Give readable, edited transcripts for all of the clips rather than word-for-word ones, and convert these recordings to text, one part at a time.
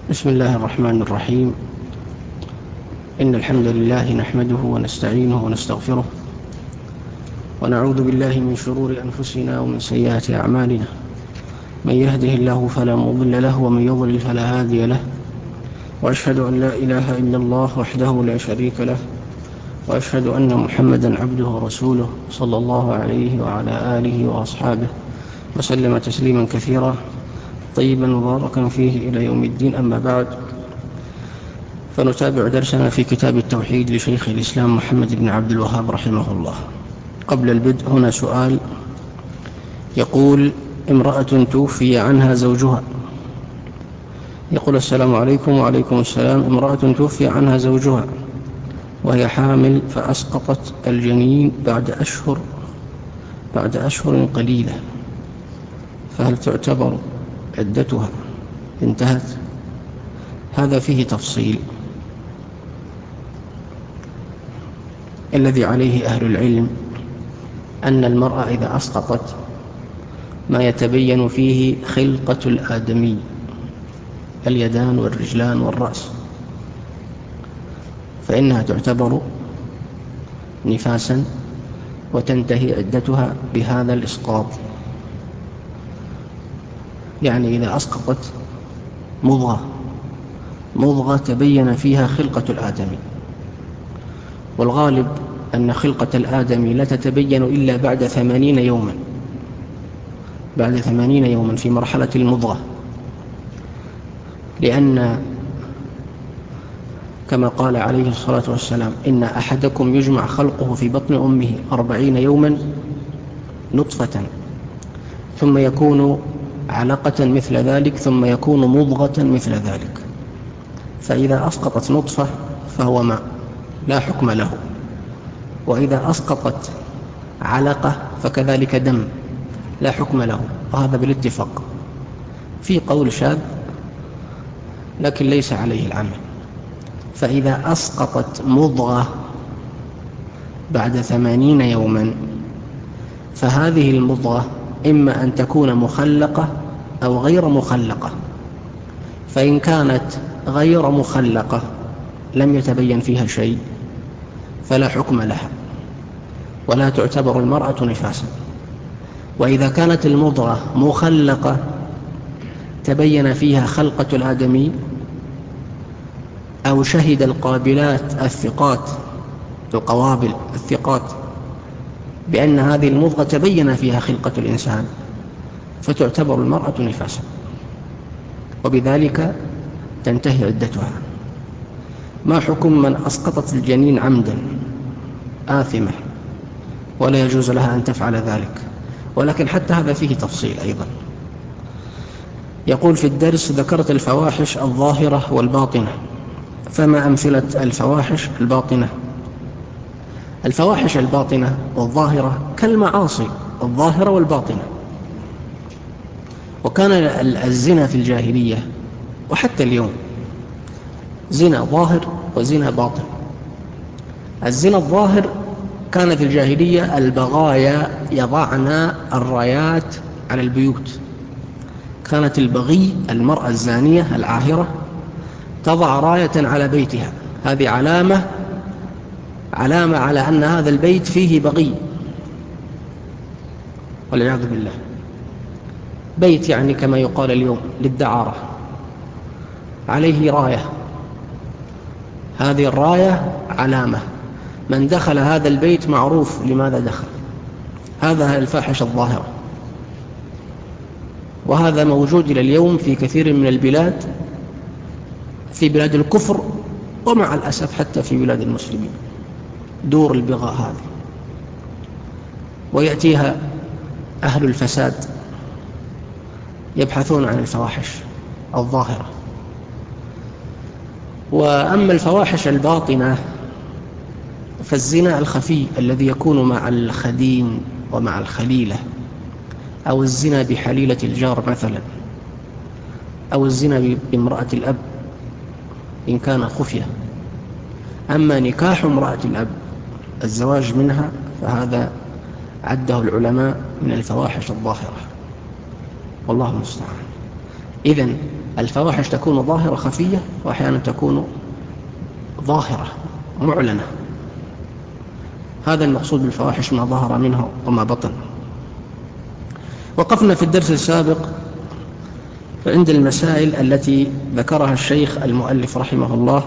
بسم الله الرحمن الرحيم. إن الحمد لله نحمده ونستعينه ونستغفره ونعوذ بالله من شرور أنفسنا ومن سيئات أعمالنا. من يهده الله فلا مضل له ومن يضلل فلا هادي له، وأشهد أن لا إله إلا الله وحده لا شريك له، وأشهد أن محمدا عبده ورسوله صلى الله عليه وعلى آله وأصحابه وسلم تسليما كثيرا طيبا مباركا فيه إلى يوم الدين. أما بعد، فنتابع درسنا في كتاب التوحيد لشيخ الإسلام محمد بن عبد الوهاب رحمه الله. قبل البدء هنا سؤال يقول: امرأة توفي عنها زوجها. يقول: السلام عليكم. وعليكم السلام. امرأة توفي عنها زوجها وهي حامل، فأسقطت الجنين بعد أشهر قليلة، فهل تعتبر عدتها انتهت؟ هذا فيه تفصيل. الذي عليه أهل العلم أن المرأة إذا أسقطت ما يتبين فيه خلقة الآدمي، اليدان والرجلان والرأس، فإنها تعتبر نفاسا وتنتهي عدتها بهذا الإسقاط. يعني إذا أسقطت مضغة تبين فيها خلقة الآدمي، والغالب أن خلقة الآدمي لا تتبين إلا بعد 80 يوما، في مرحلة المضغة، لأن كما قال عليه الصلاة والسلام: إن أحدكم يجمع خلقه في بطن أمه 40 يوما نطفة، ثم يكون علقة مثل ذلك، ثم يكون مضغة مثل ذلك. فإذا أسقطت نطفة فهو ماء لا حكم له، وإذا أسقطت علقة فكذلك دم لا حكم له، وهذا بالاتفاق. في قول شاذ لكن ليس عليه العمل. فإذا أسقطت مضغة بعد 80 يوما فهذه المضغة إما أن تكون مخلقة أو غير مخلقة. فإن كانت غير مخلقة لم يتبين فيها شيء فلا حكم لها ولا تعتبر المرأة نفاسا. وإذا كانت المضغة مخلقة تبين فيها خلقة الآدمي، أو شهد القوابل الثقات بأن هذه المضغة تبين فيها خلقة الإنسان، فتعتبر المرأة نفاسا، وبذلك تنتهي عدتها. ما حكم من أسقطت الجنين عمدا؟ آثمة ولا يجوز لها أن تفعل ذلك، ولكن حتى هذا فيه تفصيل أيضا. يقول: في الدرس ذكرت الفواحش الظاهرة والباطنة، فما أمثلة الفواحش الباطنة؟ الفواحش الباطنة والظاهرة كالمعاصي الظاهرة والباطنة. وكان الزنا في الجاهلية وحتى اليوم زنا ظاهر وزنا باطن. الزنا الظاهر كان في الجاهلية البغايا يضعن الرايات على البيوت. كانت البغي، المرأة الزانية العاهرة، تضع راية على بيتها، هذه علامة على أن هذا البيت فيه بغي، والعياذ بالله. بيت يعني كما يقال اليوم للدعارة، عليه راية، هذه الراية علامة، من دخل هذا البيت معروف لماذا دخل. هذا الفاحش الظاهرة، وهذا موجود إلى اليوم في كثير من البلاد، في بلاد الكفر، ومع الأسف حتى في بلاد المسلمين، دور البغاء هذه، ويأتيها أهل الفساد يبحثون عن الفواحش الظاهرة. وأما الفواحش الباطنة فالزنا الخفي الذي يكون مع الخدين ومع الخليلة، أو الزنا بحليلة الجار مثلا، أو الزنا بامرأة الأب إن كان خفية. أما نكاح امرأة الأب، الزواج منها، فهذا عده العلماء من الفواحش الظاهرة، والله المستعان. إذن الفواحش تكون ظاهرة خفية، وأحيانا تكون ظاهرة معلنة. هذا المقصود بالفواحش، ما ظهر منها وما بطن. وقفنا في الدرس السابق عند المسائل التي ذكرها الشيخ المؤلف رحمه الله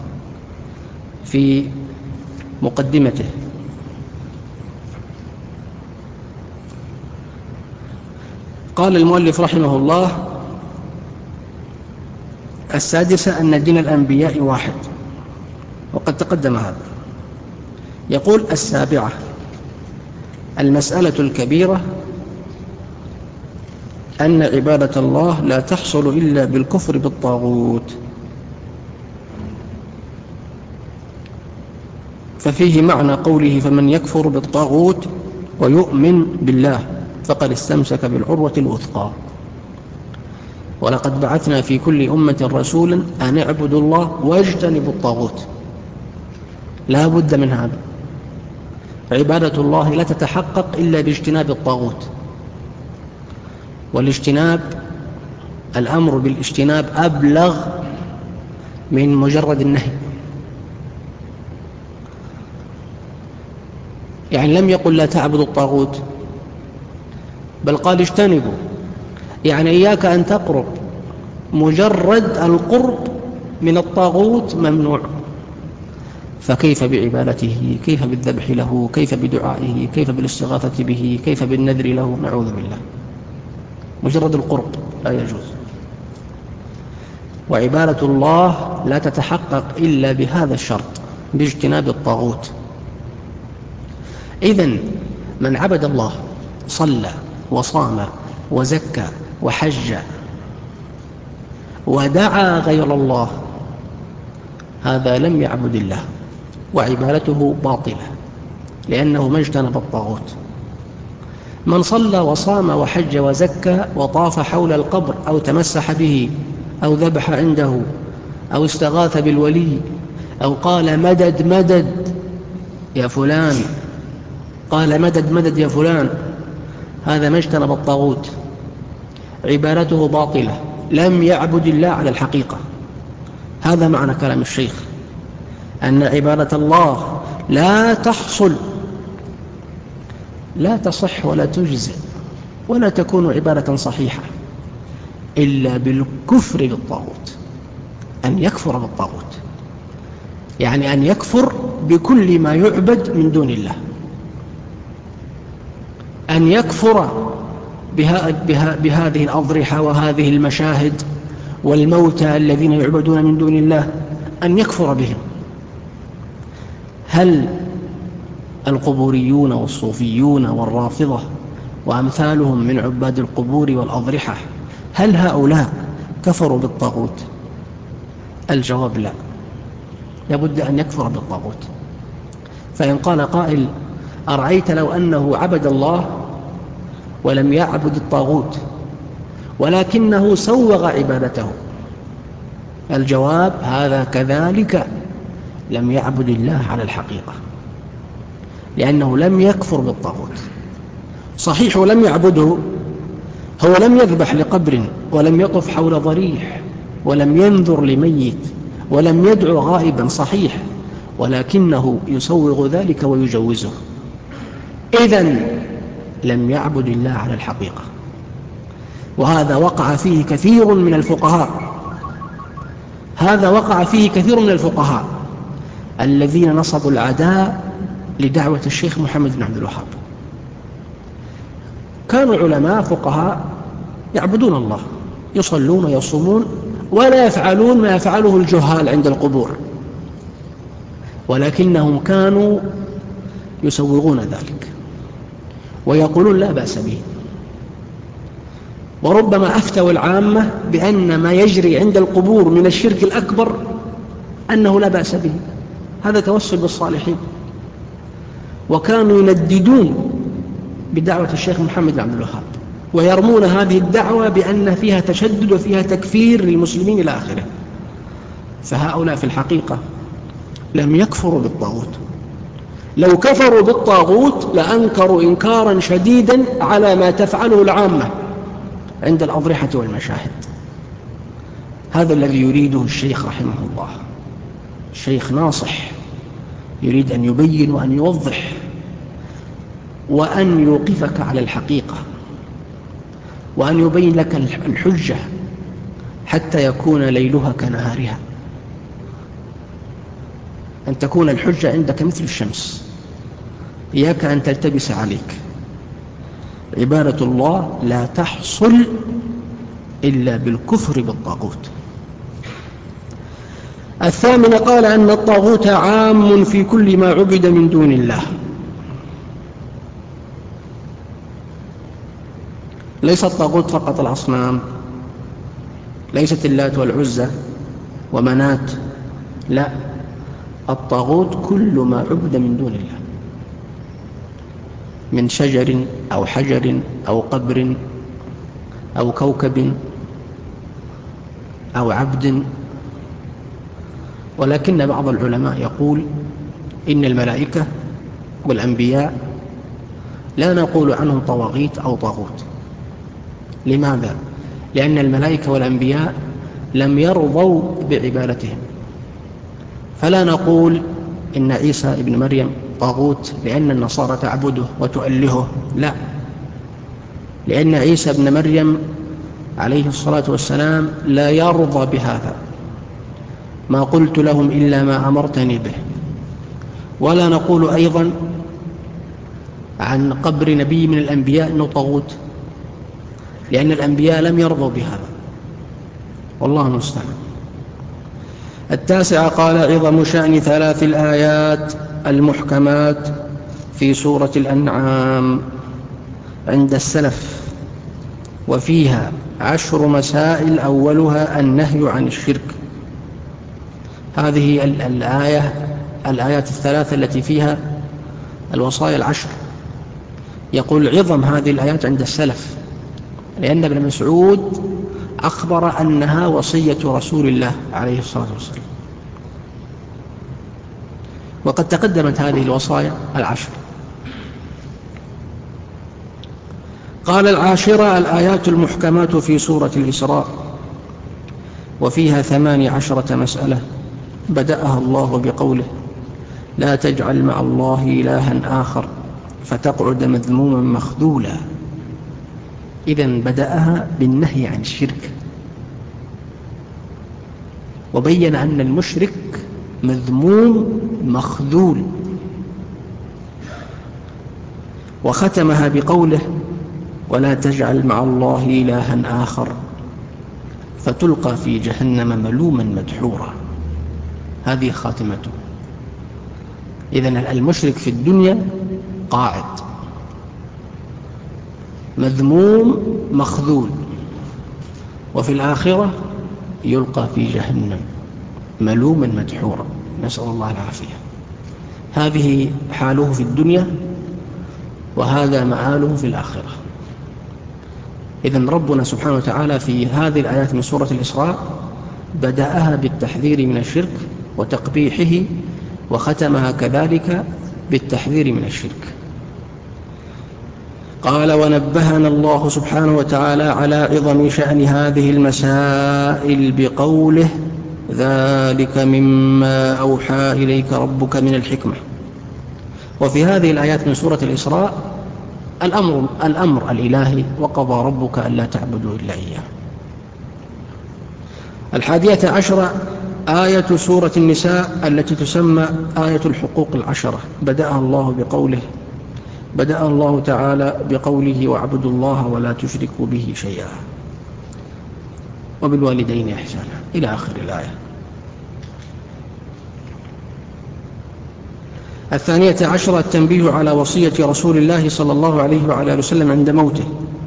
في مقدمته. قال المؤلف رحمه الله: السادسة أن دين الأنبياء واحد، وقد تقدم هذا. يقول: السابعة المسألة الكبيرة أن عبادة الله لا تحصل إلا بالكفر بالطاغوت، ففيه معنى قوله: فمن يكفر بالطاغوت ويؤمن بالله فقد استمسك بالعروة الوثقى. ولقد بعثنا في كل أمة رسولا أن اعبدوا الله واجتنبوا الطاغوت. لا بد من هذا. عبادة الله لا تتحقق إلا باجتناب الطاغوت، والاجتناب، الأمر بالاجتناب أبلغ من مجرد النهي. يعني لم يقل لا تعبدوا الطاغوت، بل قال اجتنبوا، يعني إياك أن تقرب. مجرد القرب من الطاغوت ممنوع. فكيف بعبادته؟ كيف بالذبح له؟ كيف بدعائه؟ كيف بالاستغاثة به؟ كيف بالنذر له؟ نعوذ بالله. مجرد القرب لا يجوز. وعبادة الله لا تتحقق إلا بهذا الشرط، باجتناب الطاغوت. إذن من عبد الله، صلى وصام وزكى وحج ودعا غير الله، هذا لم يعبد الله، وعبادته باطلة، لأنه ما اجتنب الطاغوت. من صلى وصام وحج وزكى وطاف حول القبر أو تمسح به أو ذبح عنده أو استغاث بالولي أو قال مدد مدد يا فلان، قال مدد مدد يا فلان، هذا ما اجتنب الطاغوت، عبادته باطلة، لم يعبد الله على الحقيقة. هذا معنى كلام الشيخ، أن عبادة الله لا تحصل، لا تصح ولا تجزئ ولا تكون عبادة صحيحة إلا بالكفر بالطاغوت. أن يكفر بالطاغوت يعني أن يكفر بكل ما يعبد من دون الله، أن يكفر بهذه الأضرحة وهذه المشاهد والموتى الذين يعبدون من دون الله، أن يكفر بهم. هل القبوريون والصوفيون والرافضة وأمثالهم من عباد القبور والأضرحة، هل هؤلاء كفروا بالطاغوت؟ الجواب لا، لابد أن يكفر بالطاغوت. فإن قال قائل: أرأيت لو أنه عبد الله ولم يعبد الطاغوت ولكنه سوغ عبادته؟ الجواب: هذا كذلك لم يعبد الله على الحقيقة، لأنه لم يكفر بالطاغوت. صحيح لم يعبده، هو لم يذبح لقبر ولم يطف حول ضريح ولم ينذر لميت ولم يدعو غائبا، صحيح، ولكنه يسوغ ذلك ويجوزه. إذن لم يعبد الله على الحقيقة. وهذا وقع فيه كثير من الفقهاء، هذا وقع فيه كثير من الفقهاء الذين نصبوا العداء لدعوة الشيخ محمد بن عبد الوهاب. كانوا علماء فقهاء يعبدون الله، يصلون ويصومون ولا يفعلون ما يفعله الجهال عند القبور، ولكنهم كانوا يسوغون ذلك ويقولون لا بأس به. وربما أفتوا العامة بأن ما يجري عند القبور من الشرك الأكبر أنه لا بأس به، هذا توسل بالصالحين. وكانوا ينددون بدعوة الشيخ محمد بن عبد الوهاب ويرمون هذه الدعوة بأن فيها تشدد وفيها تكفير للمسلمين إلى آخره. فهؤلاء في الحقيقة لم يكفروا بالطاغوت. لو كفروا بالطاغوت لأنكروا إنكارا شديدا على ما تفعله العامة عند الأضرحة والمشاهد. هذا الذي يريده الشيخ رحمه الله. الشيخ ناصح، يريد أن يبين وأن يوضح وأن يوقفك على الحقيقة وأن يبين لك الحجة حتى يكون ليلها كنهارها، أن تكون الحجة عندك مثل الشمس، إياك أن تلتبس عليك. عبادة الله لا تحصل إلا بالكفر بالطاغوت. الثامنة قال أن الطاغوت عام في كل ما عبد من دون الله، ليس الطاغوت فقط الأصنام، ليست اللات والعزى ومنات، لا، الطاغوت كل ما عبد من دون الله، من شجر أو حجر أو قبر أو كوكب أو عبد. ولكن بعض العلماء يقول إن الملائكة والأنبياء لا نقول عنهم طواغيت أو طاغوت. لماذا؟ لأن الملائكة والأنبياء لم يرضوا بعبادتهم، فلا نقول إن عيسى ابن مريم طاغوت لأن النصارى تعبده وتؤلهه، لا، لأن عيسى ابن مريم عليه الصلاة والسلام لا يرضى بهذا، ما قلت لهم إلا ما أمرتني به. ولا نقول أيضا عن قبر نبي من الأنبياء أنه طاغوت، لأن الأنبياء لم يرضوا بهذا، والله المستعان. التاسعة قال عظم شأن 3 الآيات المحكمات في سورة الأنعام عند السلف، وفيها 10 مسائل، أولها النهي عن الشرك. هذه الآيات الثلاثة التي فيها الوصايا 10، يقول عظم هذه الآيات عند السلف، لأن ابن مسعود أخبر أنها وصية رسول الله عليه الصلاة والسلام، وقد تقدمت هذه الوصايا 10. قال 10 الآيات المحكمات في سورة الإسراء، وفيها 18 مسألة، بدأها الله بقوله لا تجعل مع الله إلها آخر فتقعد مذموما مخذولا. إذن بدأها بالنهي عن الشرك، وبين أن المشرك مذموم مخذول، وختمها بقوله ولا تجعل مع الله إلها آخر فتلقى في جهنم ملوما مدحورا. هذه خاتمته. إذن المشرك في الدنيا قاعد مذموم مخذول، وفي الآخرة يلقى في جهنم ملوما مدحورا، نسأل الله العافية. هذه حاله في الدنيا، وهذا مآله في الآخرة. إذن ربنا سبحانه وتعالى في هذه الآيات من سورة الإسراء بدأها بالتحذير من الشرك وتقبيحه، وختمها كذلك بالتحذير من الشرك. قال ونبهنا الله سبحانه وتعالى على عظم شأن هذه المسائل بقوله ذلك مما أوحى إليك ربك من الحكمة. وفي هذه الآيات من سورة الإسراء الأمر الإلهي وقضى ربك ألا تعبدوا إلا إياه. 11 آية سورة النساء التي تسمى آية الحقوق 10، بدأ الله تعالى بقوله واعبدوا الله ولا تشركوا به شيئا وبالوالدين إحسانا إلى آخر الآية. 12 التنبيه على وصية رسول الله صلى الله عليه وعلى آله وسلم عند موته،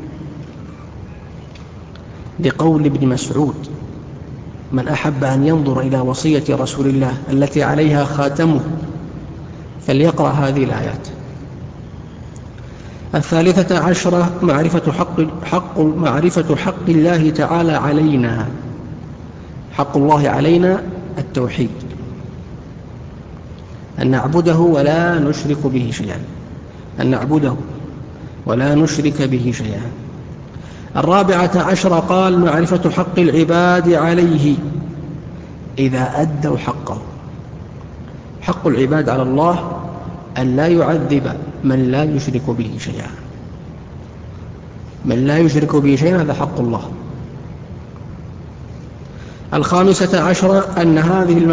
لقول ابن مسعود من أحب أن ينظر إلى وصية رسول الله التي عليها خاتمه فليقرأ هذه الآيات. 13 معرفة حق الله تعالى علينا. حق الله علينا التوحيد، أن نعبده ولا نشرك به شيئا، أن نعبده ولا نشرك به شيئا. الرابعة عشر قال معرفة حق العباد عليه إذا أدوا حقه. حق العباد على الله أن لا يعذب من لا يشرك به شيئا. من لا يشرك به شيئا هذا حق الله. الخامسة عشر أن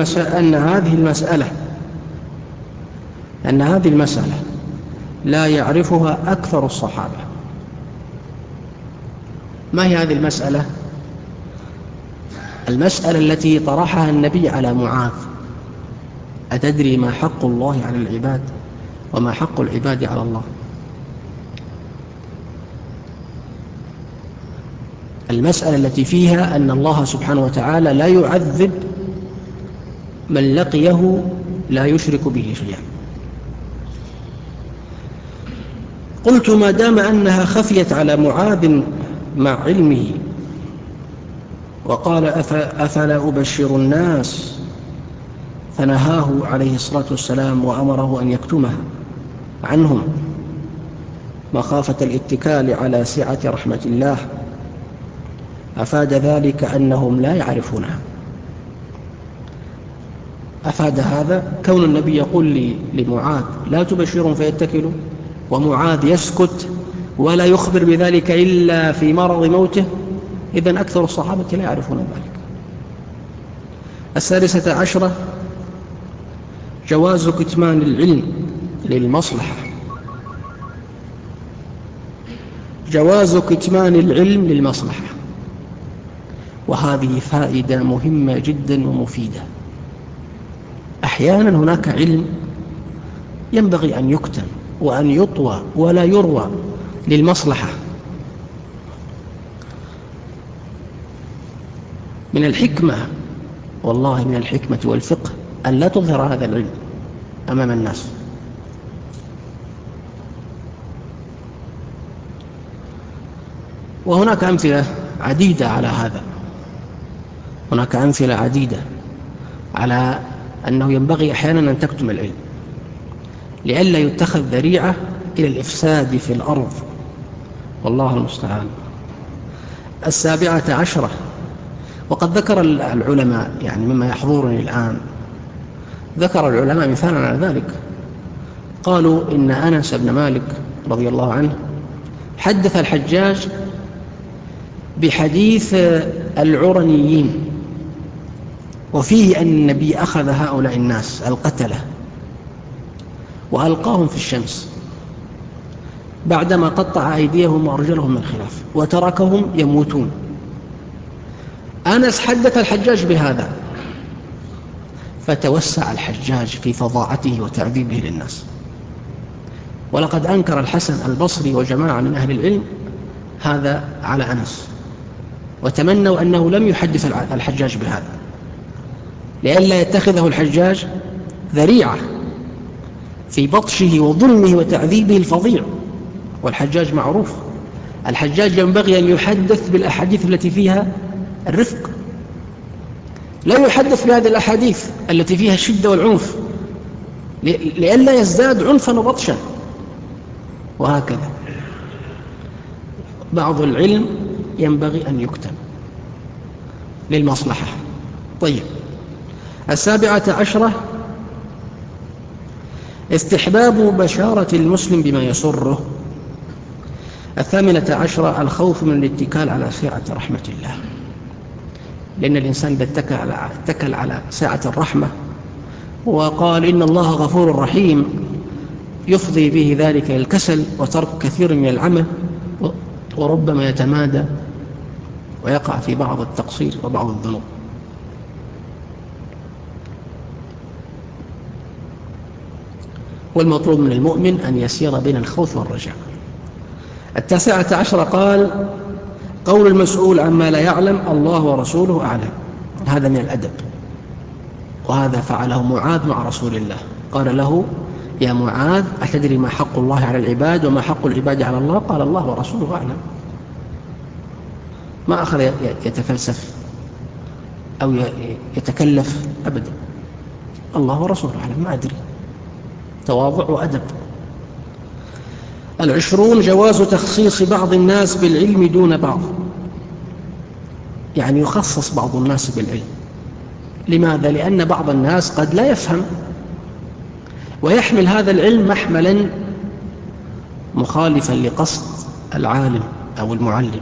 هذه المسألة لا يعرفها أكثر الصحابة. ما هي هذه المسألة؟ المسألة التي طرحها النبي على معاذ: أتدري ما حق الله على العباد وما حق العباد على الله؟ المسألة التي فيها أن الله سبحانه وتعالى لا يعذب من لقيه لا يشرك به شيئا. قلت ما دام أنها خفيت على معاذ مع علمه وقال أفلا أبشر الناس، فنهاه عليه الصلاة والسلام وأمره أن يكتمها عنهم مخافة الاتكال على سعة رحمة الله، أفاد ذلك أنهم لا يعرفونها. أفاد هذا كون النبي يقول لمعاذ لا تبشرهم فيتكلوا، ومعاذ يسكت ولا يخبر بذلك إلا في مرض موته، إذن أكثر الصحابة لا يعرفون ذلك. السادسة عشرة جواز كتمان العلم للمصلحة. جواز كتمان العلم للمصلحة، وهذه فائدة مهمة جدا ومفيدة. أحيانا هناك علم ينبغي أن يكتم وأن يطوى ولا يروى للمصلحة. من الحكمة، والله من الحكمة والفقه أن لا تظهر هذا العلم أمام الناس. وهناك أمثلة عديدة على هذا. هناك أمثلة عديدة على أنه ينبغي أحيانا أن تكتم العلم لئلا يتخذ ذريعة إلى الإفساد في الأرض، والله المستعان. السابعة عشرة، وقد ذكر العلماء يعني مما يحضرني الآن، ذكر العلماء مثالا على ذلك. قالوا إن أنس بن مالك رضي الله عنه حدث الحجاج بحديث العرنيين، وفيه أن النبي أخذ هؤلاء الناس القتلة وألقاهم في الشمس بعدما قطع أيديهم وأرجلهم من خلاف وتركهم يموتون. أنس حدث الحجاج بهذا، فتوسع الحجاج في فظاعته وتعذيبه للناس. ولقد أنكر الحسن البصري وجماعة من أهل العلم هذا على أنس، وتمنوا أنه لم يحدث الحجاج بهذا لئلا يتخذه الحجاج ذريعة في بطشه وظلمه وتعذيبه الفظيع. والحجاج معروف، الحجاج ينبغي أن يحدث بالأحاديث التي فيها الرفق، لا يحدث بهذه الأحاديث التي فيها الشدة والعنف لئلا يزداد عنفا وبطشا. وهكذا بعض العلم ينبغي أن يكتم للمصلحة. طيب، السابعة عشرة استحباب بشارة المسلم بما يسره. الثامنة عشرة الخوف من الاتكال على سعة رحمة الله، لأن الإنسان إذا اتكل على سعة الرحمة وقال إن الله غفور رحيم يفضي به ذلك إلى الكسل وترك كثير من العمل، وربما يتمادى ويقع في بعض التقصير وبعض الذنوب. والمطلوب من المؤمن أن يسير بين الخوف والرجاء. التاسعة عشر قال قول المسؤول عما لا يعلم الله ورسوله أعلم. هذا من الأدب، وهذا فعله معاذ مع رسول الله. قال له يا معاذ أتدري ما حق الله على العباد وما حق العباد على الله؟ قال الله ورسوله أعلم. ما أخذ يتفلسف أو يتكلف أبدا، الله ورسوله أعلم، ما أدري. تواضع وأدب. 20 جواز تخصيص بعض الناس بالعلم دون بعض، يعني يخصص بعض الناس بالعلم. لماذا؟ لأن بعض الناس قد لا يفهم ويحمل هذا العلم محملا مخالفا لقصد العالم أو المعلم،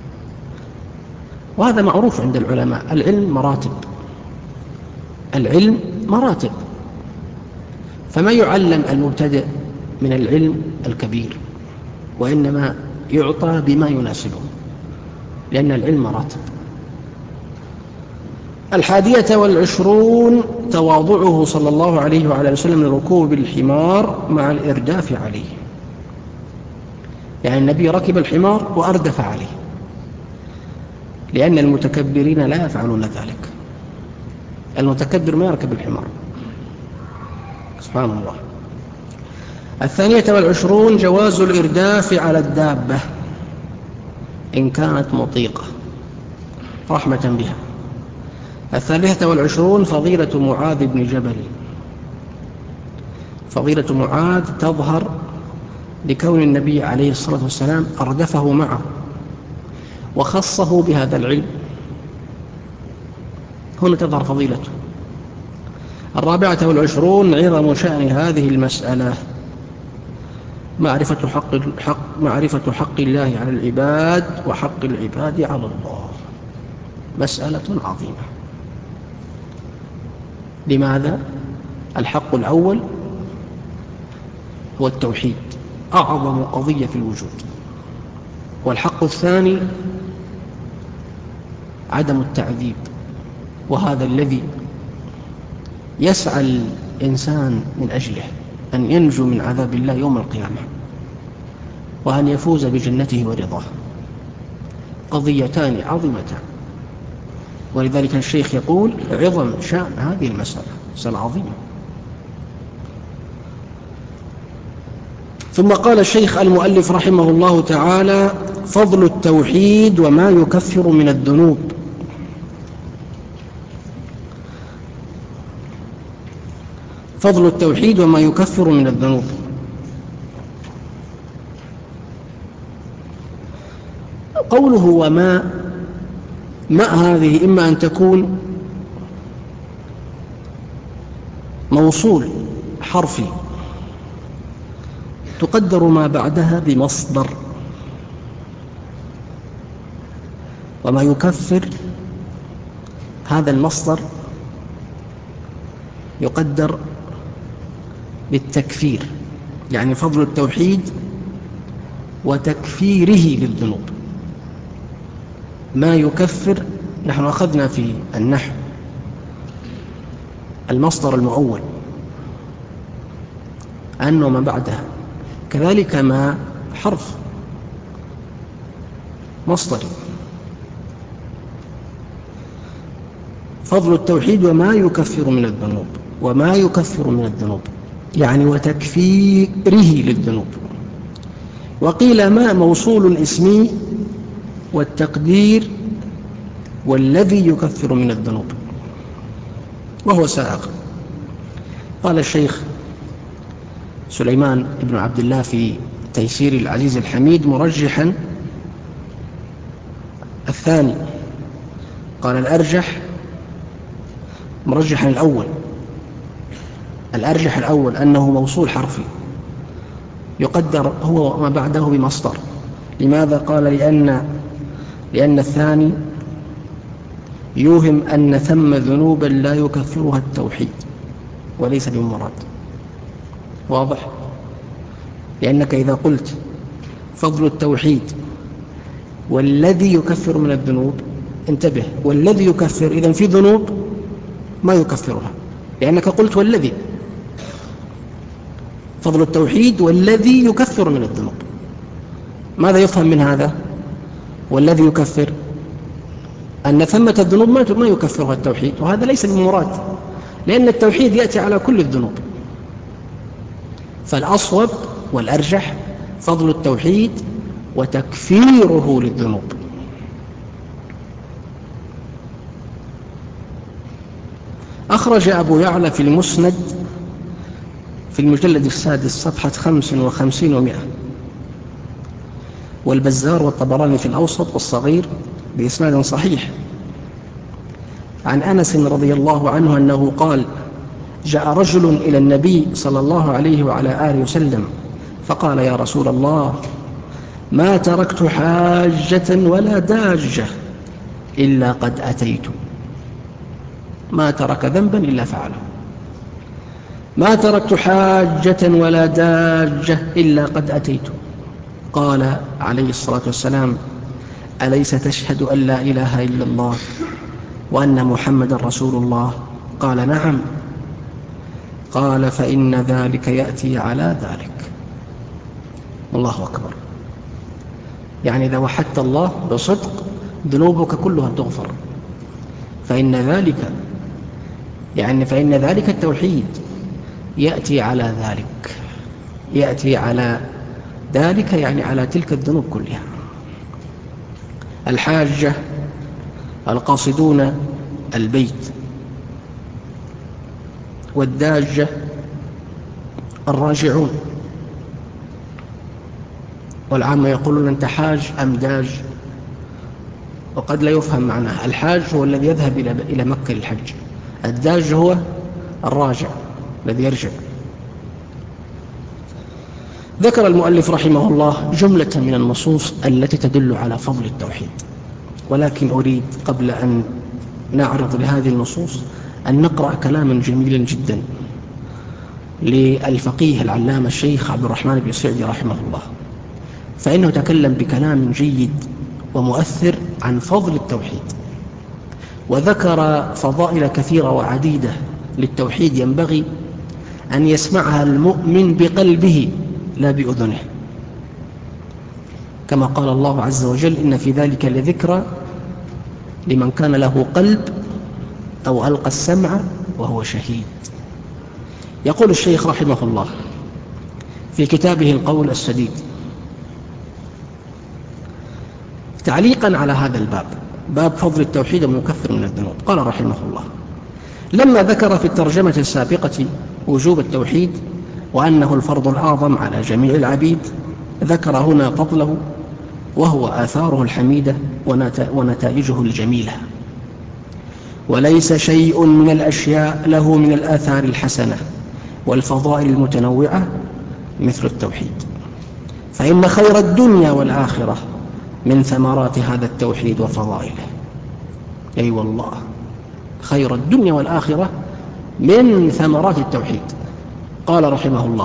وهذا معروف عند العلماء. العلم مراتب، العلم مراتب، فما يعلم المبتدئ من العلم الكبير، وإنما يعطى بما يناسبه، لأن العلم مراتب. 21 تواضعه صلى الله عليه وعلى وسلم لركوب الحمار مع الإرداف عليه، يعني النبي ركب الحمار وأردف عليه، لأن المتكبرين لا يفعلون ذلك. المتكبر ما يركب الحمار، سبحان الله. 22 جواز الإرداف على الدابة إن كانت مطيقة رحمة بها. 23 فضيلة معاذ بن جبل. فضيلة معاذ تظهر لكون النبي عليه الصلاة والسلام أردفه معه وخصه بهذا العلم، هنا تظهر فضيلته. 24 عظم شأن هذه المسألة، معرفة حق الله على العباد وحق العباد على الله، مسألة عظيمة. لماذا؟ الحق الأول هو التوحيد، أعظم قضية في الوجود، والحق الثاني عدم التعذيب، وهذا الذي يسعى الإنسان من أجله، أن ينجو من عذاب الله يوم القيامة وأن يفوز بجنته ورضاه، قضيتان عظيمتان. ولذلك الشيخ يقول عظم شأن هذه المسألة، مسألة عظيمة. ثم قال الشيخ المؤلف رحمه الله تعالى: فضل التوحيد وما يكفر من الذنوب. فضل التوحيد وما يكفر من الذنوب. قوله وما، ما هذه إما أن تكون موصول حرفي تقدر ما بعدها بمصدر، وما يكفر هذا المصدر يقدر بالتكفير، يعني فضل التوحيد وتكفيره للذنوب. ما يكفر، نحن أخذنا في النحو المصدر المؤول أنه ما بعدها، كذلك ما حرف مصدر. فضل التوحيد وما يكفر من الذنوب، وما يكفر من الذنوب يعني وتكفيره للذنوب. وقيل ما موصول اسمي، والتقدير والذي يكفر من الذنوب، وهو سائق. قال الشيخ سليمان بن عبد الله في تيسير العزيز الحميد مرجحا الثاني، قال الأرجح مرجحا الأول، الأرجح الأول أنه موصول حرفي يقدر هو ما بعده بمصدر. لماذا؟ قال لأن الثاني يوهم أن ثم ذنوبا لا يكفرها التوحيد وليس بمراد. واضح؟ لأنك إذا قلت فضل التوحيد والذي يكفر من الذنوب، انتبه، والذي يكفر، إذن في ذنوب ما يكفرها، لأنك قلت والذي، فضل التوحيد والذي يكفر من الذنوب. ماذا يفهم من هذا؟ والذي يكفر أن ثمة الذنوب ما يكفرها التوحيد، وهذا ليس بمراد، لأن التوحيد يأتي على كل الذنوب. فالأصوب والأرجح فضل التوحيد وتكفيره للذنوب. أخرج أبو يعلى في المسند في المجلد السادس صفحة 55 و100 والبزار والطبراني في الأوسط والصغير بإسناد صحيح عن أنس رضي الله عنه أنه قال: جاء رجل إلى النبي صلى الله عليه وعلى آله وسلم فقال: يا رسول الله، ما تركت حاجة ولا داجة إلا قد أتيت. ما ترك ذنبا إلا فعله. ما تركت حاجة ولا داجة إلا قد أتيت. قال عليه الصلاة والسلام: أليس تشهد أن لا إله إلا الله وأن محمد رسول الله؟ قال: نعم. قال: فإن ذلك يأتي على ذلك. الله أكبر. يعني إذا وحدت الله بصدق ذنوبك كلها تغفر. فإن ذلك التوحيد يأتي على ذلك، يأتي على ذلك يعني على تلك الذنوب كلها. الحاجة القاصدون البيت، والداجة الراجعون. والعامة يقولون أنت حاج أم داج، وقد لا يفهم معناه. الحاج هو الذي يذهب إلى مكة للحج، الداج هو الراجع الذي يرجع. ذكر المؤلف رحمه الله جملة من النصوص التي تدل على فضل التوحيد، ولكن أريد قبل أن نعرض لهذه النصوص أن نقرأ كلاما جميلا جدا للفقيه العلامة الشيخ عبد الرحمن بن سعدي رحمه الله، فإنه تكلم بكلام جيد ومؤثر عن فضل التوحيد، وذكر فضائل كثيرة وعديدة للتوحيد ينبغي أن يسمعها المؤمن بقلبه لا بأذنه، كما قال الله عز وجل: إن في ذلك لذكرى لمن كان له قلب أو ألقى السمع وهو شهيد. يقول الشيخ رحمه الله في كتابه القول السديد تعليقا على هذا الباب، باب فضل التوحيد ومكفر من الذنوب، قال رحمه الله: لما ذكر في الترجمة السابقة وجوب التوحيد وأنه الفرض الأعظم على جميع العبيد، ذكر هنا فضله وهو آثاره الحميدة ونتائجه الجميلة. وليس شيء من الأشياء له من الآثار الحسنة والفضائل المتنوعة مثل التوحيد، فإن خير الدنيا والآخرة من ثمرات هذا التوحيد وفضائله. أي والله، خير الدنيا والآخرة من ثمرات التوحيد. قال رحمه الله: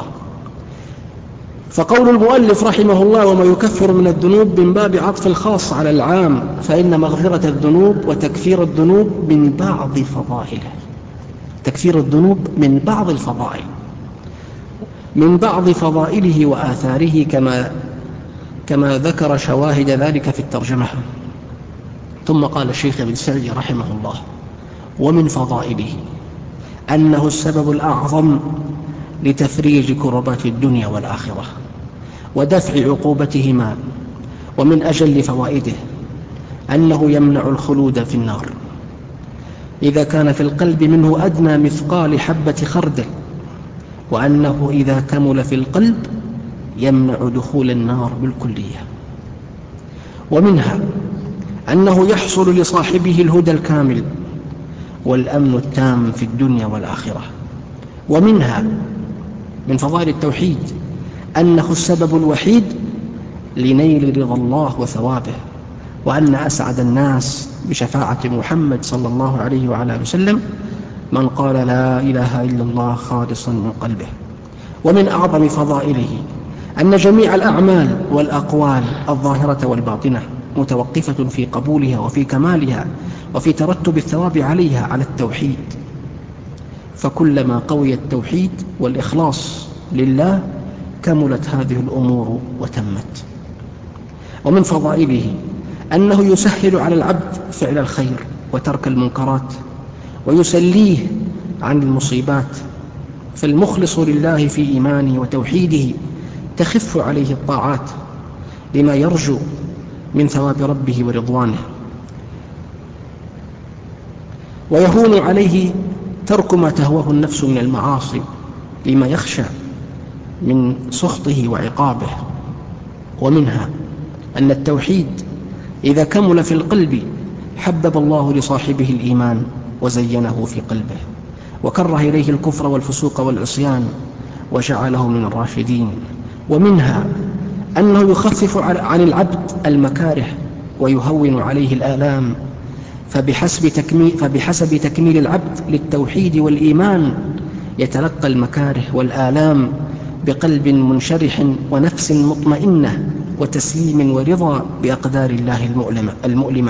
فقول المؤلف رحمه الله: وما يكفر من الذنوب من باب عطف الخاص على العام، فإن مغفرة الذنوب وتكفير الذنوب من بعض فضائله. تكفير الذنوب من بعض الفضائل، من بعض فضائله وآثاره، كما ذكر شواهد ذلك في الترجمة. ثم قال الشيخ ابن سعدي رحمه الله: ومن فضائله أنه السبب الأعظم لتفريج كربات الدنيا والآخرة ودفع عقوبتهما. ومن أجل فوائده أنه يمنع الخلود في النار إذا كان في القلب منه أدنى مثقال حبة خردل، وأنه إذا كمل في القلب يمنع دخول النار بالكلية. ومنها أنه يحصل لصاحبه الهدى الكامل والأمن التام في الدنيا والآخرة. ومنها من فضائل التوحيد أنه السبب الوحيد لنيل رضا الله وثوابه، وأن أسعد الناس بشفاعة محمد صلى الله عليه وعلى وسلم من قال لا إله إلا الله خالصا من قلبه. ومن أعظم فضائله أن جميع الأعمال والأقوال الظاهرة والباطنة متوقفة في قبولها وفي كمالها وفي ترتب الثواب عليها على التوحيد، فكلما قوي التوحيد والإخلاص لله كملت هذه الأمور وتمت. ومن فضائله أنه يسهل على العبد فعل الخير وترك المنكرات ويسليه عن المصيبات، فالمخلص لله في إيمانه وتوحيده تخف عليه الطاعات لما يرجو من ثواب ربه ورضوانه، ويهون عليه ترك ما تهواه النفس من المعاصي لما يخشى من سخطه وعقابه. ومنها أن التوحيد إذا كمل في القلب حبب الله لصاحبه الإيمان وزينه في قلبه، وكره إليه الكفر والفسوق والعصيان وجعله من الراشدين. ومنها أنه يخفف عن العبد المكاره ويهون عليه الآلام، فبحسب تكميل العبد للتوحيد والإيمان يتلقى المكاره والآلام بقلب منشرح ونفس مطمئنة وتسليم ورضا بأقدار الله المؤلمة.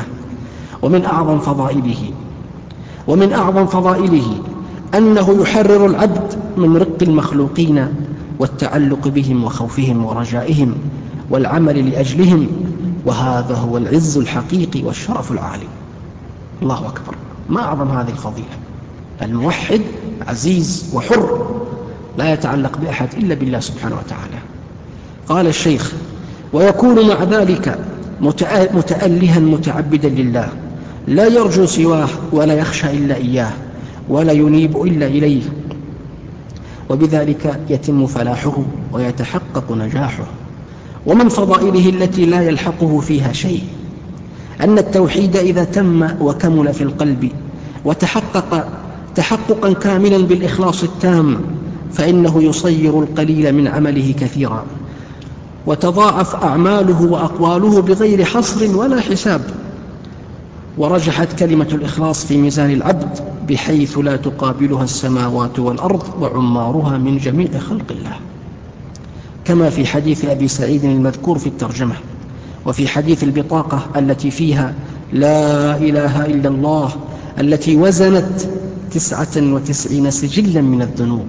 ومن أعظم فضائله أنه يحرر العبد من رق المخلوقين والتعلق بهم وخوفهم ورجائهم والعمل لأجلهم، وهذا هو العز الحقيقي والشرف العالي. الله أكبر، ما أعظم هذه الفضيلة. الموحد عزيز وحر لا يتعلق بأحد إلا بالله سبحانه وتعالى. قال الشيخ: ويكون مع ذلك متألها متعبدا لله، لا يرجو سواه ولا يخشى إلا إياه ولا ينيب إلا إليه، وبذلك يتم فلاحه ويتحقق نجاحه. ومن فضائله التي لا يلحقه فيها شيء أن التوحيد إذا تم وكمل في القلب وتحقق تحققا كاملا بالإخلاص التام فإنه يصير القليل من عمله كثيرا، وتضاعف أعماله وأقواله بغير حصر ولا حساب، ورجحت كلمة الإخلاص في ميزان العبد بحيث لا تقابلها السماوات والأرض وعمارها من جميع خلق الله، كما في حديث أبي سعيد المذكور في الترجمة، وفي حديث البطاقة التي فيها لا إله إلا الله التي وزنت 99 سجلا من الذنوب،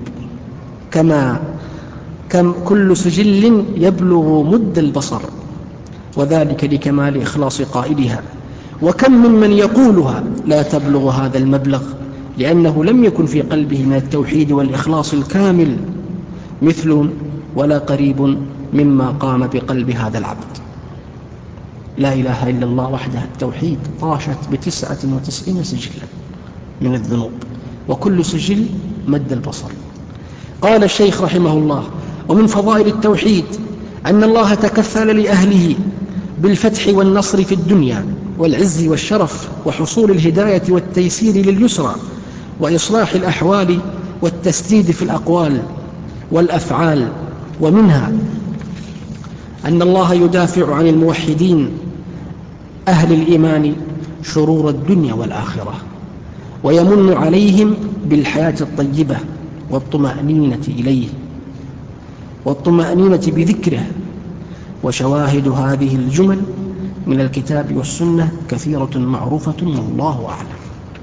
كم كل سجل يبلغ مد البصر، وذلك لكمال إخلاص قائلها. وكم ممن يقولها لا تبلغ هذا المبلغ لأنه لم يكن في قلبه من التوحيد والإخلاص الكامل مثل ولا قريب مما قام بقلب هذا العبد. لا إله إلا الله وحدها التوحيد طاشت 99 سجلا من الذنوب، وكل سجل مد البصر. قال الشيخ رحمه الله: ومن فضائل التوحيد أن الله تكفل لأهله بالفتح والنصر في الدنيا والعز والشرف وحصول الهداية والتيسير لليسرى وإصلاح الأحوال والتسديد في الأقوال والأفعال. ومنها أن الله يدافع عن الموحدين أهل الإيمان شرور الدنيا والآخرة، ويمن عليهم بالحياة الطيبة والطمأنينة إليه والطمأنينة بذكره. وشواهد هذه الجمل من الكتاب والسنة كثيرة معروفة والله أعلم.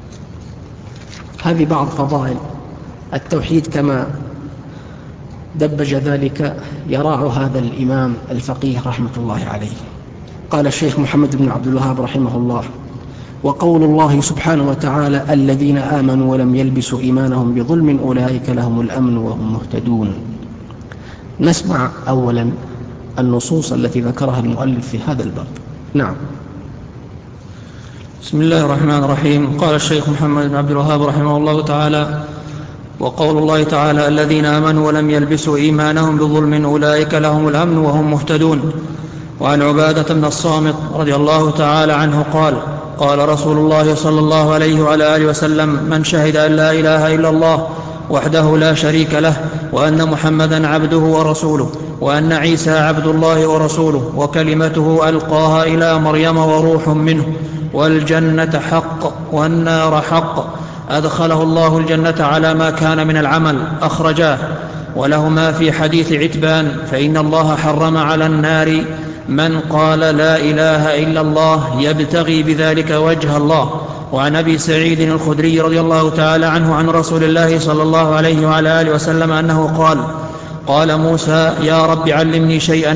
هذه بعض فضائل التوحيد كما دبج ذلك يراع هذا الإمام الفقيه رحمة الله عليه. قال الشيخ محمد بن عبد الوهاب رحمه الله: وقول الله سبحانه وتعالى: الذين آمنوا ولم يلبسوا إيمانهم بظلم أولئك لهم الأمن وهم مهتدون. نسمع أولا النصوص التي ذكرها المؤلف في هذا الباب. نعم. بسم الله الرحمن الرحيم. قال الشيخ محمد بن عبد الوهاب رحمه الله تعالى: وقول الله تعالى: الذين آمنوا ولم يلبسوا إيمانهم بظلم أولئك لهم الأمن وهم مهتدون. وعن عبادة بن الصامت رضي الله تعالى عنه قال: قال رسول الله صلى الله عليه وعلى آله وسلم: من شهد أن لا إله إلا الله وحده لا شريك له وأن محمدا عبده ورسوله وأن عيسى عبد الله ورسوله وكلمته ألقاها إلى مريم وروح منه والجنة حق والنار حق أدخله الله الجنة على ما كان من العمل، أخرجاه. ولهما في حديث عتبان: فإن الله حرم على النار من قال لا إله إلا الله يبتغي بذلك وجه الله. وعن أبي سعيد الخدري رضي الله تعالى عنه عن رسول الله صلى الله عليه وعلى آله وسلم أنه قال: قال موسى: يا رب علمني شيئا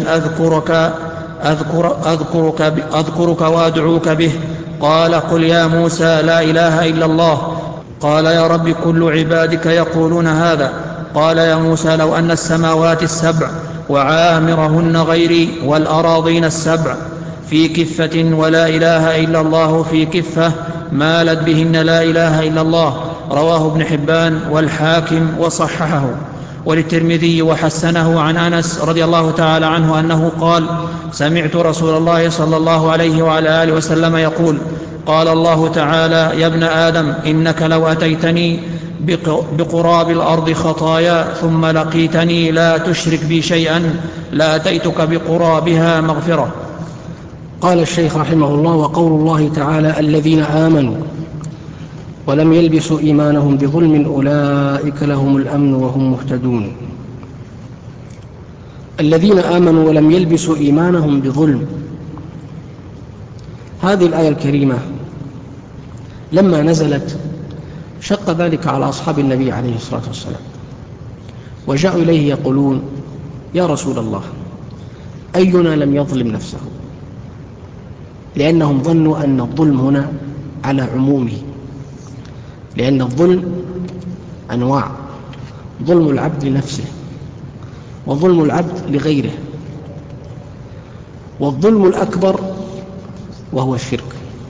أذكرك وأدعوك به. قال: قل يا موسى لا إله إلا الله. قال: يا رب كل عبادك يقولون هذا. قال: يا موسى لو أن السماوات السبع وعامرهن غيري والأراضين السبع في كفة ولا إله إلا الله في كفة مالت بهن لا إله إلا الله. رواه ابن حبان والحاكم وصححه. وللترمذي وحسنه عن أنس رضي الله تعالى عنه أنه قال: سمعت رسول الله صلى الله عليه وعلى آله وسلم يقول: قال الله تعالى: يا ابن آدم إنك لو أتيتني بقراب الأرض خطايا ثم لقيتني لا تشرك بي شيئا لأتيتك بقرابها مغفرة. قال الشيخ رحمه الله: وقول الله تعالى: الذين آمنوا ولم يلبسوا إيمانهم بظلم أولئك لهم الأمن وهم مهتدون. الذين آمنوا ولم يلبسوا إيمانهم بظلم، هذه الآية الكريمة لما نزلت شق ذلك على أصحاب النبي عليه الصلاة والسلام، وجاءوا إليه يقولون: يا رسول الله، أينا لم يظلم نفسه؟ لأنهم ظنوا أن الظلم هنا على عمومه، لأن الظلم أنواع: ظلم العبد لنفسه، وظلم العبد لغيره، والظلم الأكبر وهو الشرك.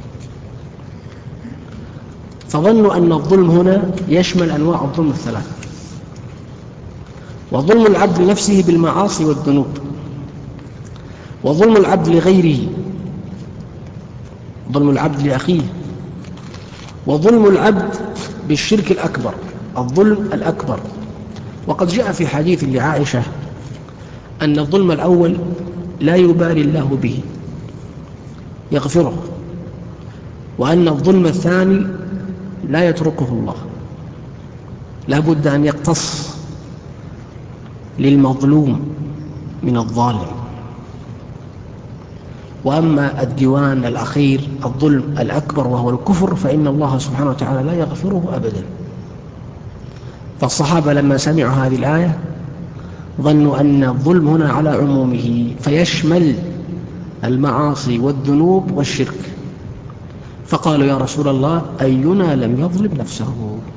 فظنوا أن الظلم هنا يشمل أنواع الظلم الثلاث: وظلم العبد لنفسه بالمعاصي والذنوب، وظلم العبد لغيره، ظلم العبد لأخيه، وظلم العبد بالشرك الأكبر، الظلم الأكبر. وقد جاء في حديث لعائشة أن الظلم الأول لا يبالي الله به، يغفره، وأن الظلم الثاني لا يتركه الله، لا بد أن يقتص للمظلوم من الظالم. وأما الديوان الأخير، الظلم الأكبر وهو الكفر، فإن الله سبحانه وتعالى لا يغفره أبدا. فالصحابة لما سمعوا هذه الآية ظنوا أن الظلم هنا على عمومه، فيشمل المعاصي والذنوب والشرك، فقالوا: يا رسول الله، أينا لم يظلم نفسه؟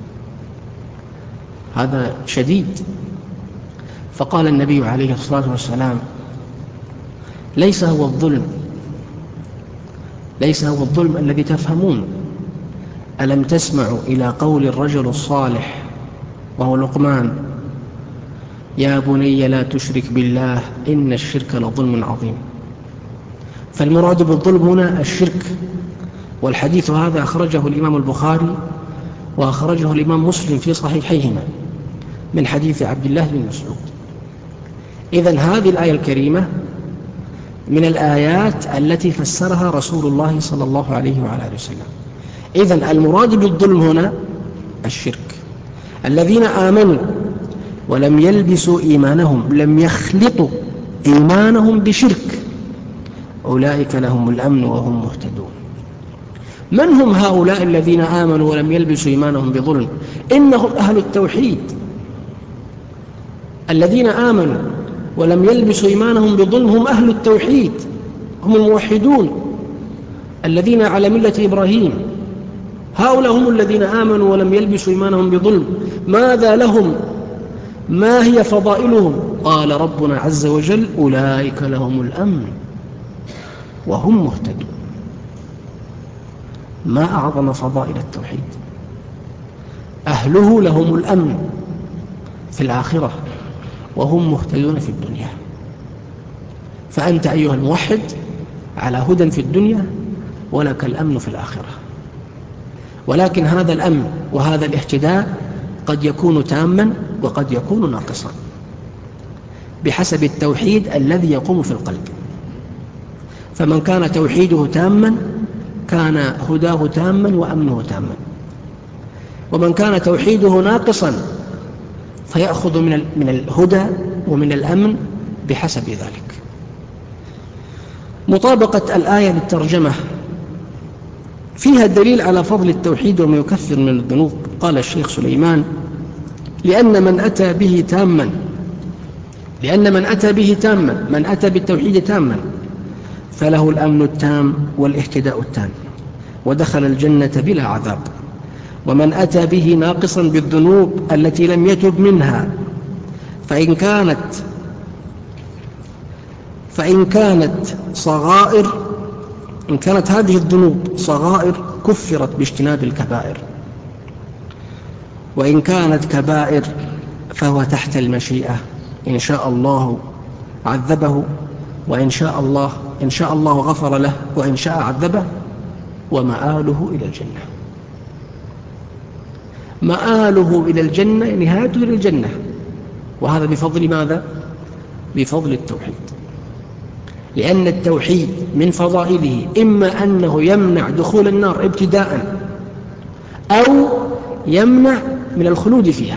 هذا شديد. فقال النبي عليه الصلاة والسلام: ليس هو الظلم الذي تفهمون. ألم تسمعوا إلى قول الرجل الصالح وهو لقمان: يا بني لا تشرك بالله إن الشرك لظلم عظيم. فالمراد بالظلم هنا الشرك، والحديث هذا أخرجه الإمام البخاري وأخرجه الإمام مسلم في صحيحيهما من حديث عبد الله بن مسعود. إذن هذه الآية الكريمة من الآيات التي فسرها رسول الله صلى الله عليه وعلى آله وسلم. إذن المراد بالظلم هنا الشرك. الذين آمنوا ولم يلبسوا إيمانهم، لم يخلطوا إيمانهم بشرك، أولئك لهم الأمن وهم مهتدون. من هم هؤلاء الذين آمنوا ولم يلبسوا إيمانهم بظلم؟ إنهم أهل التوحيد. الذين آمنوا ولم يلبسوا إيمانهم بظلم هم أهل التوحيد، هم الموحدون الذين على ملة إبراهيم. هؤلاء هم الذين آمنوا ولم يلبسوا إيمانهم بظلم. ماذا لهم؟ ما هي فضائلهم؟ قال ربنا عز وجل: أولئك لهم الأمن وهم مهتدون. ما أعظم فضائل التوحيد! أهله لهم الأمن في الآخرة وهم مهتدون في الدنيا. فأنت أيها الموحد على هدى في الدنيا ولك الأمن في الآخرة. ولكن هذا الأمن وهذا الاهتداء قد يكون تاما وقد يكون ناقصا بحسب التوحيد الذي يقوم في القلب. فمن كان توحيده تاما كان هداه تاما وأمنه تاما، ومن كان توحيده ناقصا فيأخذ من الهدى ومن الأمن بحسب ذلك. مطابقة الآية للترجمة فيها دليل على فضل التوحيد وما يكثر من الذنوب. قال الشيخ سليمان: لأن من أتى به تاما من أتى بالتوحيد تاما فله الأمن التام والاهتداء التام، ودخل الجنة بلا عذاب. ومن أتى به ناقصا بالذنوب التي لم يتب منها، فإن كانت صغائر، إن كانت هذه الذنوب صغائر كفرت باجتناب الكبائر، وإن كانت كبائر فهو تحت المشيئة، إن شاء الله عذبه، وإن شاء الله غفر له، وإن شاء عذبه، ومآله إلى الجنة. مآله إلى الجنة، نهايته إلى الجنة. وهذا بفضل ماذا؟ بفضل التوحيد. لأن التوحيد من فضائله إما أنه يمنع دخول النار ابتداء، أو يمنع من الخلود فيها.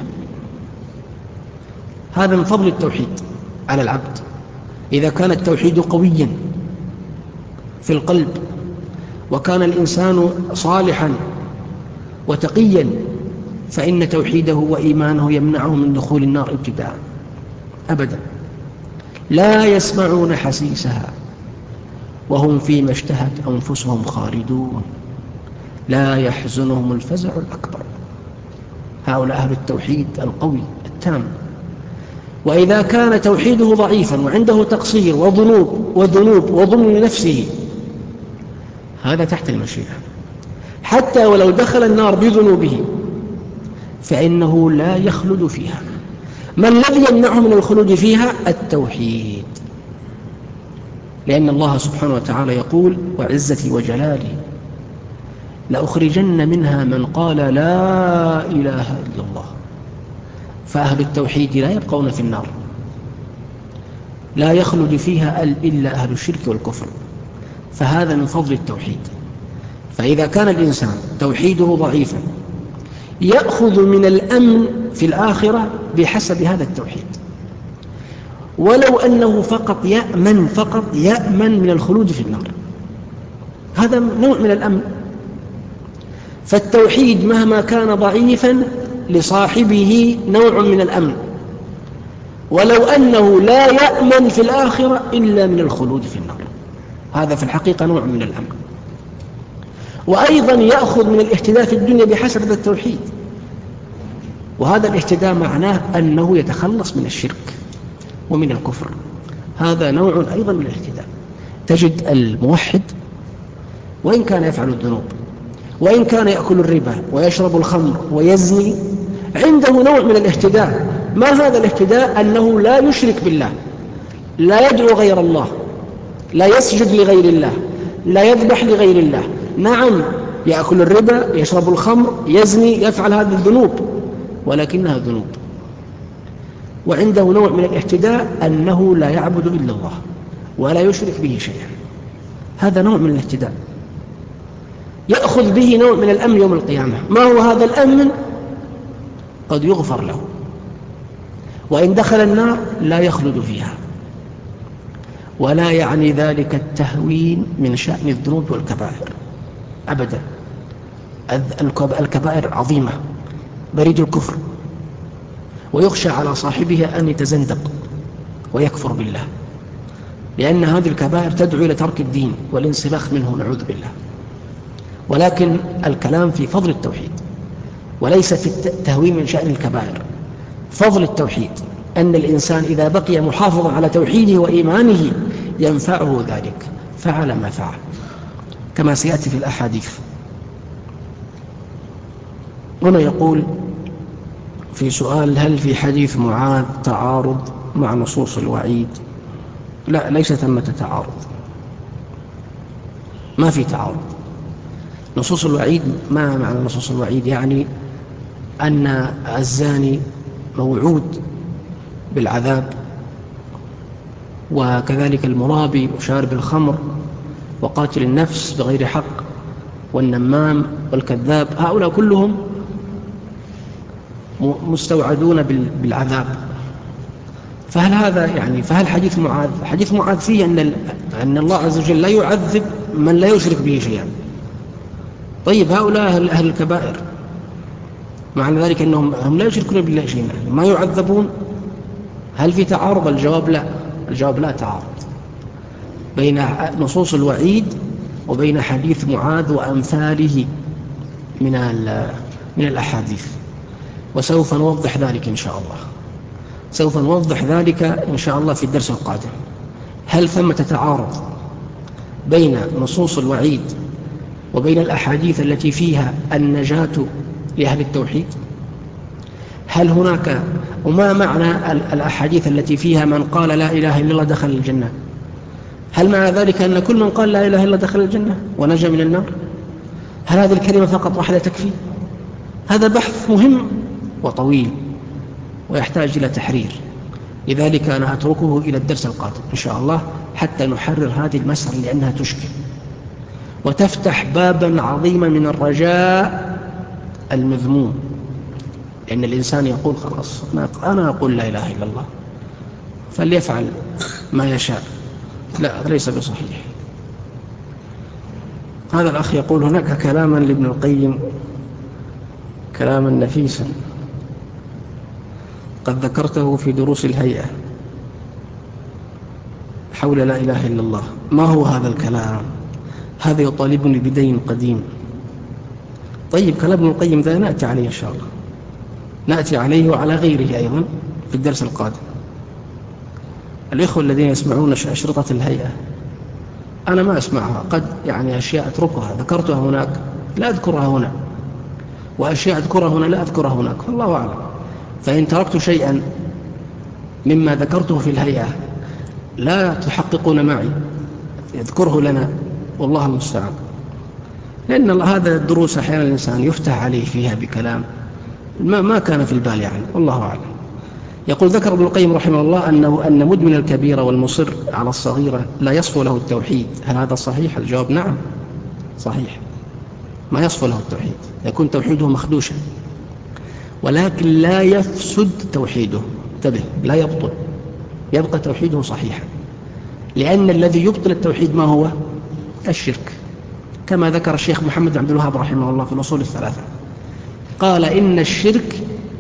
هذا من فضل التوحيد على العبد. إذا كان التوحيد قويا في القلب، وكان الإنسان صالحا وتقيا، فإن توحيده وإيمانه يمنعه من دخول النار ابتداء أبدا. لا يسمعون حسيسها وهم فيما اشتهت أنفسهم خالدون، لا يحزنهم الفزع الأكبر. هؤلاء أهل التوحيد القوي التام. وإذا كان توحيده ضعيفا وعنده تقصير وذنوب وظلم لنفسه، هذا تحت المشيئة. حتى ولو دخل النار بذنوبه فإنه لا يخلد فيها. ما الذي يمنعه من الخلود فيها؟ التوحيد. لأن الله سبحانه وتعالى يقول: وعزتي وجلالي لأخرجن منها من قال لا إله إلا الله. فأهل التوحيد لا يبقون في النار، لا يخلد فيها إلا أهل الشرك والكفر. فهذا من فضل التوحيد. فإذا كان الإنسان توحيده ضعيفا، يأخذ من الأمن في الآخرة بحسب هذا التوحيد، ولو أنه فقط يأمن من الخلود في النار. هذا نوع من الأمن. فالتوحيد مهما كان ضعيفا لصاحبه نوع من الأمن، ولو أنه لا يأمن في الآخرة إلا من الخلود في النار. هذا في الحقيقة نوع من الأمن. وأيضا يأخذ من الاهتداء في الدنيا بحسب هذا التوحيد. وهذا الاهتداء معناه أنه يتخلص من الشرك ومن الكفر. هذا نوع أيضا من الاهتداء. تجد الموحد وإن كان يفعل الذنوب، وإن كان يأكل الربا ويشرب الخمر ويزني، عنده نوع من الاهتداء. ما هذا الاهتداء؟ أنه لا يشرك بالله، لا يدعو غير الله، لا يسجد لغير الله، لا يذبح لغير الله. نعم، يأكل الربا، يشرب الخمر، يزني، يفعل هذه الذنوب، ولكنها ذنوب. وعنده نوع من الاهتداء أنه لا يعبد إلا الله ولا يشرك به شيئا. هذا نوع من الاهتداء يأخذ به نوع من الأمن يوم القيامة. ما هو هذا الأمن؟ قد يغفر له، وإن دخل النار لا يخلد فيها. ولا يعني ذلك التهوين من شأن الذنوب والكبائر أبدا. الكبائر عظيمة، بريد الكفر، ويخشى على صاحبها أن يتزندق ويكفر بالله، لأن هذه الكبائر تدعو إلى ترك الدين والانسلاخ منه، نعوذ بالله. ولكن الكلام في فضل التوحيد وليس في التهوين من شأن الكبائر. فضل التوحيد أن الإنسان إذا بقي محافظا على توحيده وإيمانه ينفعه ذلك، فعل ما فعل، كما سيأتي في الأحاديث. هنا يقول في سؤال: هل في حديث معاذ تعارض مع نصوص الوعيد؟ لا، ليس ثمة تعارض، ما في تعارض. نصوص الوعيد، ما معنى نصوص الوعيد؟ يعني أن الزاني موعود بالعذاب، وكذلك المرابي وشارب الخمر وقاتل النفس بغير حق والنمام والكذاب، هؤلاء كلهم مستوعدون بالعذاب. فهل هذا يعني، فهل حديث معاذ فيه أن الله عز وجل لا يعذب من لا يشرك به شيئا؟ طيب، هؤلاء أهل الكبائر، معنى ذلك أنهم لا يشركون بالله شيئا، ما يعذبون. هل في تعارض؟ الجواب لا تعارض بين نصوص الوعيد وبين حديث معاذ وأمثاله من الأحاديث. وسوف نوضح ذلك إن شاء الله، سوف نوضح ذلك إن شاء الله في الدرس القادم. هل ثمة تعارض بين نصوص الوعيد وبين الأحاديث التي فيها النجاة لأهل التوحيد؟ هل هناك وما معنى الأحاديث التي فيها من قال لا إله إلا الله دخل الجنة؟ هل معنى ذلك أن كل من قال لا إله إلا الله دخل الجنة ونجا من النار؟ هل هذه الكلمة فقط واحدة تكفي؟ هذا بحث مهم وطويل ويحتاج إلى تحرير، لذلك أنا أتركه إلى الدرس القادم إن شاء الله حتى نحرر هذه المسألة، لأنها تشكل وتفتح بابا عظيما من الرجاء المذموم، لأن الإنسان يقول خلاص أنا أقول لا إله إلا الله فليفعل ما يشاء. لا، ليس بصحيح. هذا الأخ يقول هناك كلاما لابن القيم كلاما نفيسا قد ذكرته في دروس الهيئة حول لا إله إلا الله. ما هو هذا الكلام؟ هذا يطالبني بدين قديم. طيب، كلام ابن القيم ذا نأتي عليه إن شاء الله، نأتي عليه وعلى غيره أيضا في الدرس القادم. الإخوة الذين يسمعون أشرطة الهيئة أنا ما أسمعها، قد يعني أشياء أتركها ذكرتها هناك لا أذكرها هنا، وأشياء أذكرها هنا لا أذكرها هناك، والله أعلم. فإن تركت شيئا مما ذكرته في الهيئة لا تحققون معي يذكره لنا، والله المستعان، لأن هذا الدروس أحيانا الإنسان يفتح عليه فيها بكلام ما كان في البال يعني، والله أعلم. يقول ذكر ابن القيم رحمه الله أن مدمن الكبيرة والمصر على الصغيرة لا يصفو له التوحيد. هل هذا صحيح؟ الجواب نعم صحيح، ما يصفو له التوحيد، يكون توحيده مخدوشا، ولكن لا يفسد توحيده، انتبه، لا يبطل، يبقى توحيده صحيحا، لأن الذي يبطل التوحيد ما هو؟ الشرك، كما ذكر الشيخ محمد بن عبد الوهاب رحمه الله في الأصول الثلاثة، قال إن الشرك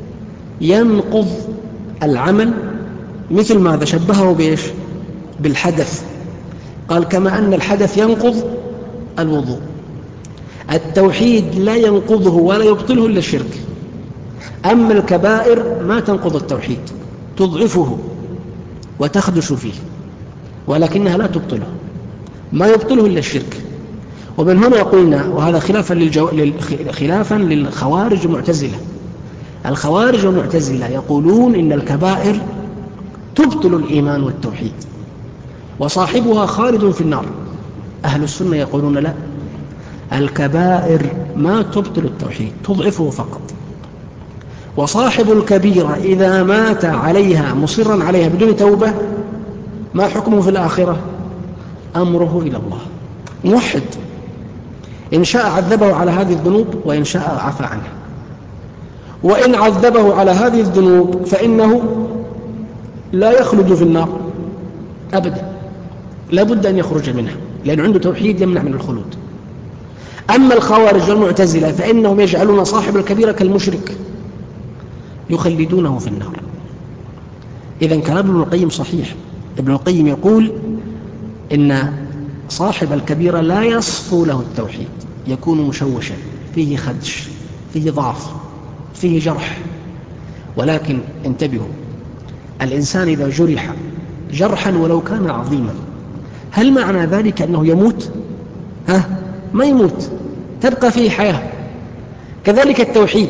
ينقض العمل، مثل ماذا شبهه بإيش؟ بالحدث، قال كما أن الحدث ينقض الوضوء، التوحيد لا ينقضه ولا يبطله إلا الشرك. أما الكبائر ما تنقض التوحيد، تضعفه وتخدش فيه، ولكنها لا تبطله، ما يبطله إلا الشرك. ومن هنا قلنا، وهذا خلافا للخوارج المعتزلة، الخوارج والمعتزلة يقولون إن الكبائر تبطل الإيمان والتوحيد وصاحبها خالد في النار. أهل السنة يقولون لا، الكبائر ما تبطل التوحيد، تضعفه فقط، وصاحب الكبيرة إذا مات عليها مصرا عليها بدون توبة ما حكمه في الآخرة؟ أمره إلى الله، موحد، إن شاء عذبه على هذه الذنوب وإن شاء عفى عنه، وإن عذبه على هذه الذنوب فإنه لا يخلد في النار أبدا، لا بد أن يخرج منها، لأن عنده توحيد يمنع من الخلود. أما الخوارج والمعتزلة فإنهم يجعلون صاحب الكبيرة كالمشرك، يخلدونه في النار. إذن كلام ابن القيم صحيح. ابن القيم يقول إن صاحب الكبيرة لا يصفو له التوحيد، يكون مشوشا، فيه خدش، فيه ضعف، فيه جرح. ولكن انتبهوا، الإنسان إذا جرح جرحا ولو كان عظيما، هل معنى ذلك أنه يموت؟ ما يموت، تبقى فيه حياة. كذلك التوحيد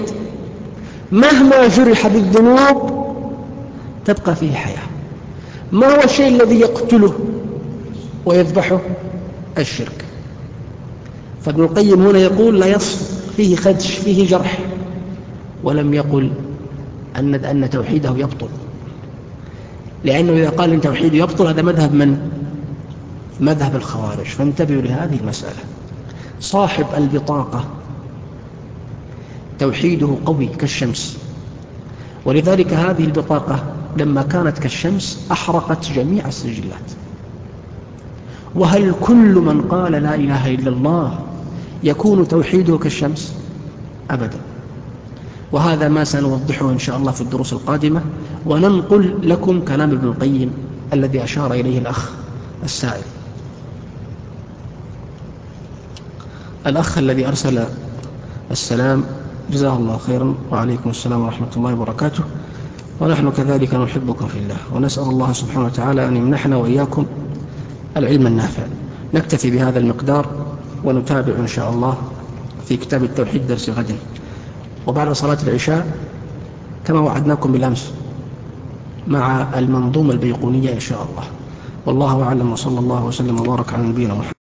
مهما جرح بالذنوب تبقى فيه حياة. ما هو الشيء الذي يقتله ويذبحه؟ الشرك. فابن القيم هنا يقول لا يصف، فيه خدش، فيه جرح، ولم يقل أن توحيده يبطل، لأنه إذا قال إن توحيده يبطل هذا مذهب من؟ مذهب الخوارج. فانتبهوا لهذه المسألة. صاحب البطاقة توحيده قوي كالشمس، ولذلك هذه البطاقة لما كانت كالشمس أحرقت جميع السجلات. وهل كل من قال لا إله إلا الله يكون توحيده كالشمس؟ أبدا. وهذا ما سنوضحه إن شاء الله في الدروس القادمة، وننقل لكم كلام ابن القيم الذي أشار إليه الأخ السائل. الأخ الذي أرسل السلام جزاه الله خيرا، وعليكم السلام ورحمة الله وبركاته، ونحن كذلك نحبكم في الله، ونسأل الله سبحانه وتعالى أن يمنحنا وإياكم العلم النافع. نكتفي بهذا المقدار ونتابع إن شاء الله في كتاب التوحيد درس غد. وبعد صلاة العشاء كما وعدناكم بالأمس مع المنظومة البيقونية إن شاء الله. والله أعلم، وصلى الله وسلم وبارك على نبينا محمد.